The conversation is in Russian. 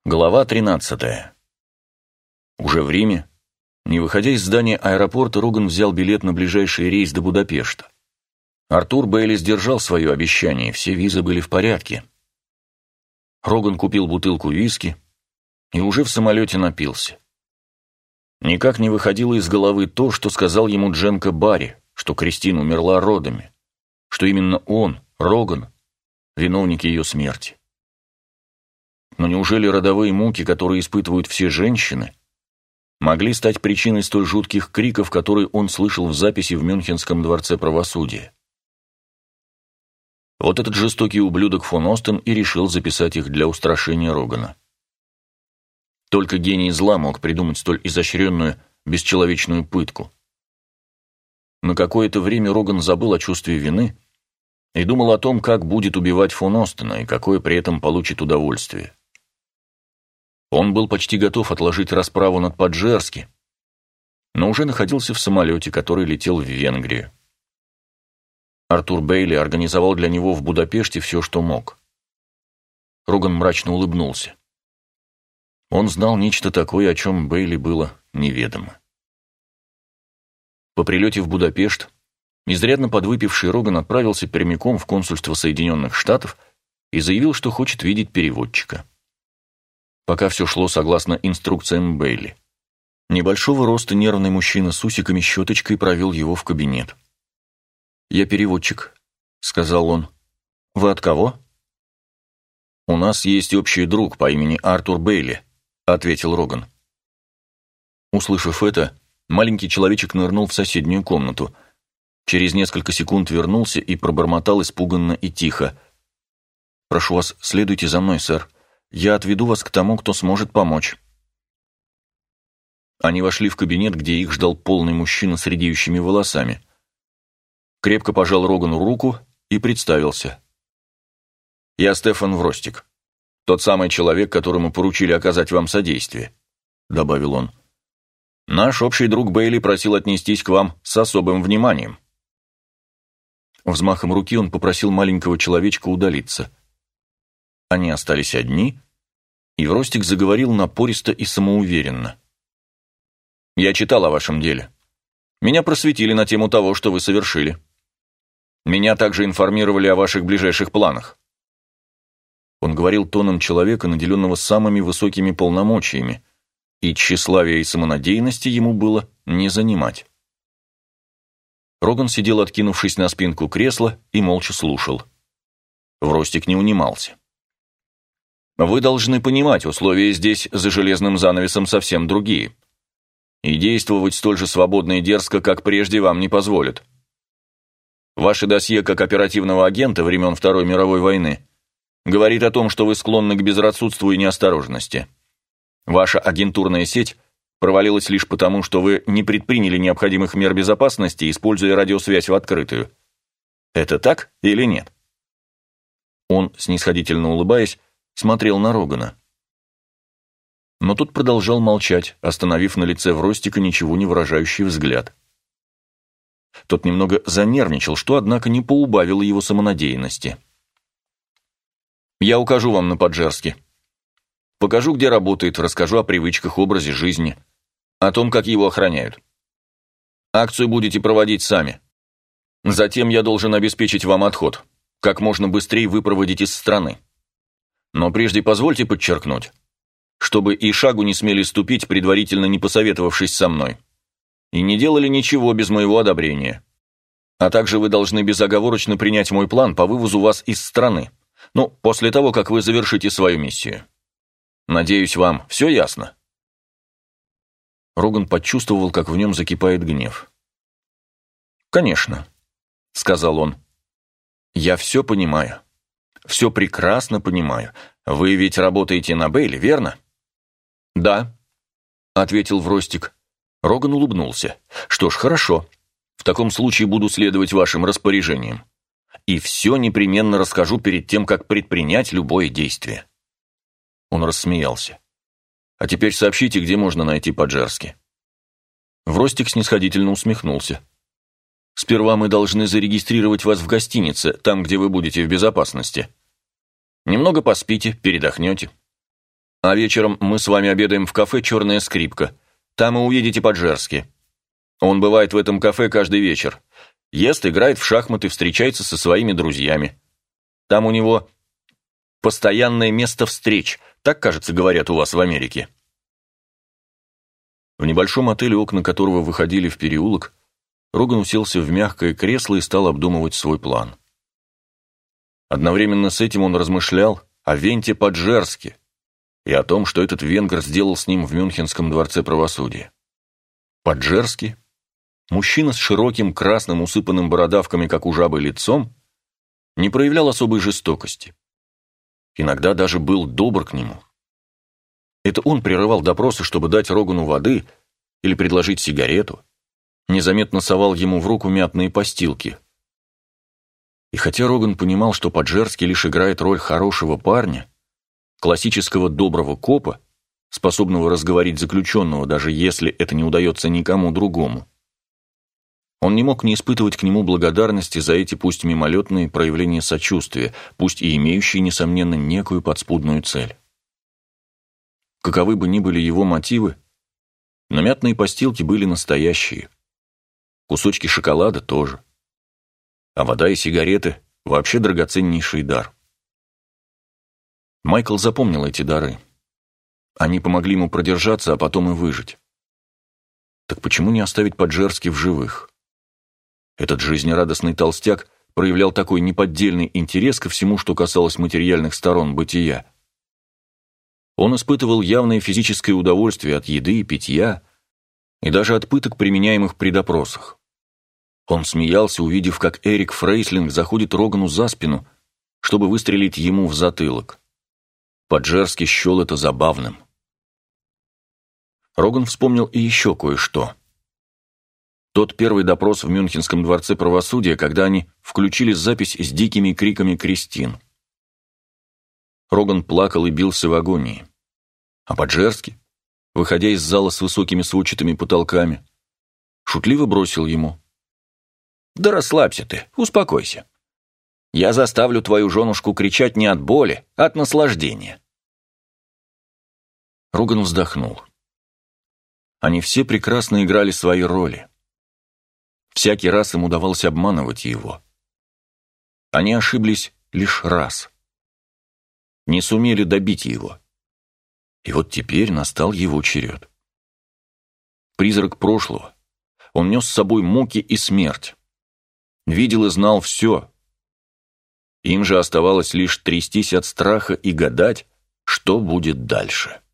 Глава 13. Уже в Риме, не выходя из здания аэропорта, Роган взял билет на ближайший рейс до Будапешта. Артур Бейли сдержал свое обещание, все визы были в порядке. Роган купил бутылку виски и уже в самолете напился. Никак не выходило из головы то, что сказал ему Дженко Барри, что Кристин умерла родами, что именно он, Роган, виновник ее смерти. Но неужели родовые муки, которые испытывают все женщины, могли стать причиной столь жутких криков, которые он слышал в записи в Мюнхенском дворце правосудия? Вот этот жестокий ублюдок фон Остен и решил записать их для устрашения Рогана. Только гений зла мог придумать столь изощренную, бесчеловечную пытку. На какое-то время Роган забыл о чувстве вины и думал о том, как будет убивать фон Остена и какое при этом получит удовольствие. Он был почти готов отложить расправу над Паджерски, но уже находился в самолете, который летел в Венгрию. Артур Бейли организовал для него в Будапеште все, что мог. Роган мрачно улыбнулся. Он знал нечто такое, о чем Бейли было неведомо. По прилете в Будапешт изрядно подвыпивший Роган отправился прямиком в консульство Соединенных Штатов и заявил, что хочет видеть переводчика. Пока все шло согласно инструкциям Бейли. Небольшого роста нервный мужчина с усиками-щеточкой провел его в кабинет. «Я переводчик», — сказал он. «Вы от кого?» «У нас есть общий друг по имени Артур Бейли», — ответил Роган. Услышав это, маленький человечек нырнул в соседнюю комнату. Через несколько секунд вернулся и пробормотал испуганно и тихо. «Прошу вас, следуйте за мной, сэр. Я отведу вас к тому, кто сможет помочь». Они вошли в кабинет, где их ждал полный мужчина с редеющими волосами. Крепко пожал Рогану руку и представился. «Я Стефан Вростик, тот самый человек, которому поручили оказать вам содействие», — добавил он. «Наш общий друг Бейли просил отнестись к вам с особым вниманием». Взмахом руки он попросил маленького человечка удалиться. Они остались одни, и Вростик заговорил напористо и самоуверенно. «Я читал о вашем деле. Меня просветили на тему того, что вы совершили. Меня также информировали о ваших ближайших планах». Он говорил тоном человека, наделенного самыми высокими полномочиями, и тщеславия и самонадеянности ему было не занимать. Роган сидел, откинувшись на спинку кресла, и молча слушал. Вростик не унимался. «Вы должны понимать, условия здесь за железным занавесом совсем другие. И действовать столь же свободно и дерзко, как прежде, вам не позволят. Ваше досье как оперативного агента времен Второй мировой войны говорит о том, что вы склонны к безрассудству и неосторожности. Ваша агентурная сеть провалилась лишь потому, что вы не предприняли необходимых мер безопасности, используя радиосвязь в открытую. Это так или нет?» Он, снисходительно улыбаясь, смотрел на Рогана. Но тот продолжал молчать, остановив на лице Вростика ничего не выражающий взгляд. Тот немного занервничал, что, однако, не поубавило его самонадеянности. «Я укажу вам на Паджерски. Покажу, где работает, расскажу о привычках, образе жизни, о том, как его охраняют. Акцию будете проводить сами. Затем я должен обеспечить вам отход. Как можно быстрее выпроводить из страны. Но прежде позвольте подчеркнуть, чтобы и шагу не смели ступить, предварительно не посоветовавшись со мной, и не делали ничего без моего одобрения. А также вы должны безоговорочно принять мой план по вывозу вас из страны, после того, как вы завершите свою миссию. Надеюсь, вам все ясно?» Роган почувствовал, как в нем закипает гнев. «Конечно», — сказал он. «Я все понимаю. Все прекрасно понимаю. Вы ведь работаете на Бейли, верно?» «Да», — ответил Вростик. Роган улыбнулся. «Что ж, хорошо. В таком случае буду следовать вашим распоряжениям. И все непременно расскажу перед тем, как предпринять любое действие». Он рассмеялся. «А теперь сообщите, где можно найти Паджерски». Вростик снисходительно усмехнулся. «Сперва мы должны зарегистрировать вас в гостинице, там, где вы будете в безопасности. Немного поспите, передохнете. А вечером мы с вами обедаем в кафе «Черная скрипка». Там и увидите Поджерски. Он бывает в этом кафе каждый вечер. Ест, играет в шахматы, встречается со своими друзьями. Там у него постоянное место встреч. Так, кажется, говорят у вас в Америке. В небольшом отеле, окна которого выходили в переулок, Роган уселся в мягкое кресло и стал обдумывать свой план. Одновременно с этим он размышлял о Венте Поджерски и о том, что этот венгр сделал с ним в Мюнхенском дворце правосудия. Поджерски, мужчина с широким, красным, усыпанным бородавками, как у жабы, лицом, не проявлял особой жестокости. Иногда даже был добр к нему. Это он прерывал допросы, чтобы дать Рогану воды или предложить сигарету, незаметно совал ему в руку мятные постилки. И хотя Роган понимал, что Поджерски лишь играет роль хорошего парня, классического доброго копа, способного разговорить заключенного, даже если это не удается никому другому, он не мог не испытывать к нему благодарности за эти пусть мимолетные проявления сочувствия, пусть и имеющие, несомненно, некую подспудную цель. Каковы бы ни были его мотивы, но мятные постилки были настоящие. Кусочки шоколада тоже. А вода и сигареты – вообще драгоценнейший дар. Майкл запомнил эти дары. Они помогли ему продержаться, а потом и выжить. Так почему не оставить Поджерски в живых? Этот жизнерадостный толстяк проявлял такой неподдельный интерес ко всему, что касалось материальных сторон бытия. Он испытывал явное физическое удовольствие от еды и питья, и даже от пыток, применяемых при допросах. Он смеялся, увидев, как Эрик Фрейслинг заходит Рогану за спину, чтобы выстрелить ему в затылок. Поджерски счел это забавным. Роган вспомнил и еще кое-что. Тот первый допрос в Мюнхенском дворце правосудия, когда они включили запись с дикими криками Кристин. Роган плакал и бился в агонии. А Поджерски, выходя из зала с высокими сводчатыми потолками, шутливо бросил ему: «Да расслабься ты, успокойся. Я заставлю твою женушку кричать не от боли, а от наслаждения». Роган вздохнул. Они все прекрасно играли свои роли. Всякий раз им удавалось обманывать его. Они ошиблись лишь раз. Не сумели добить его. И вот теперь настал его черед. Призрак прошлого. Он нес с собой муки и смерть. Видел и знал все. Им же оставалось лишь трястись от страха и гадать, что будет дальше.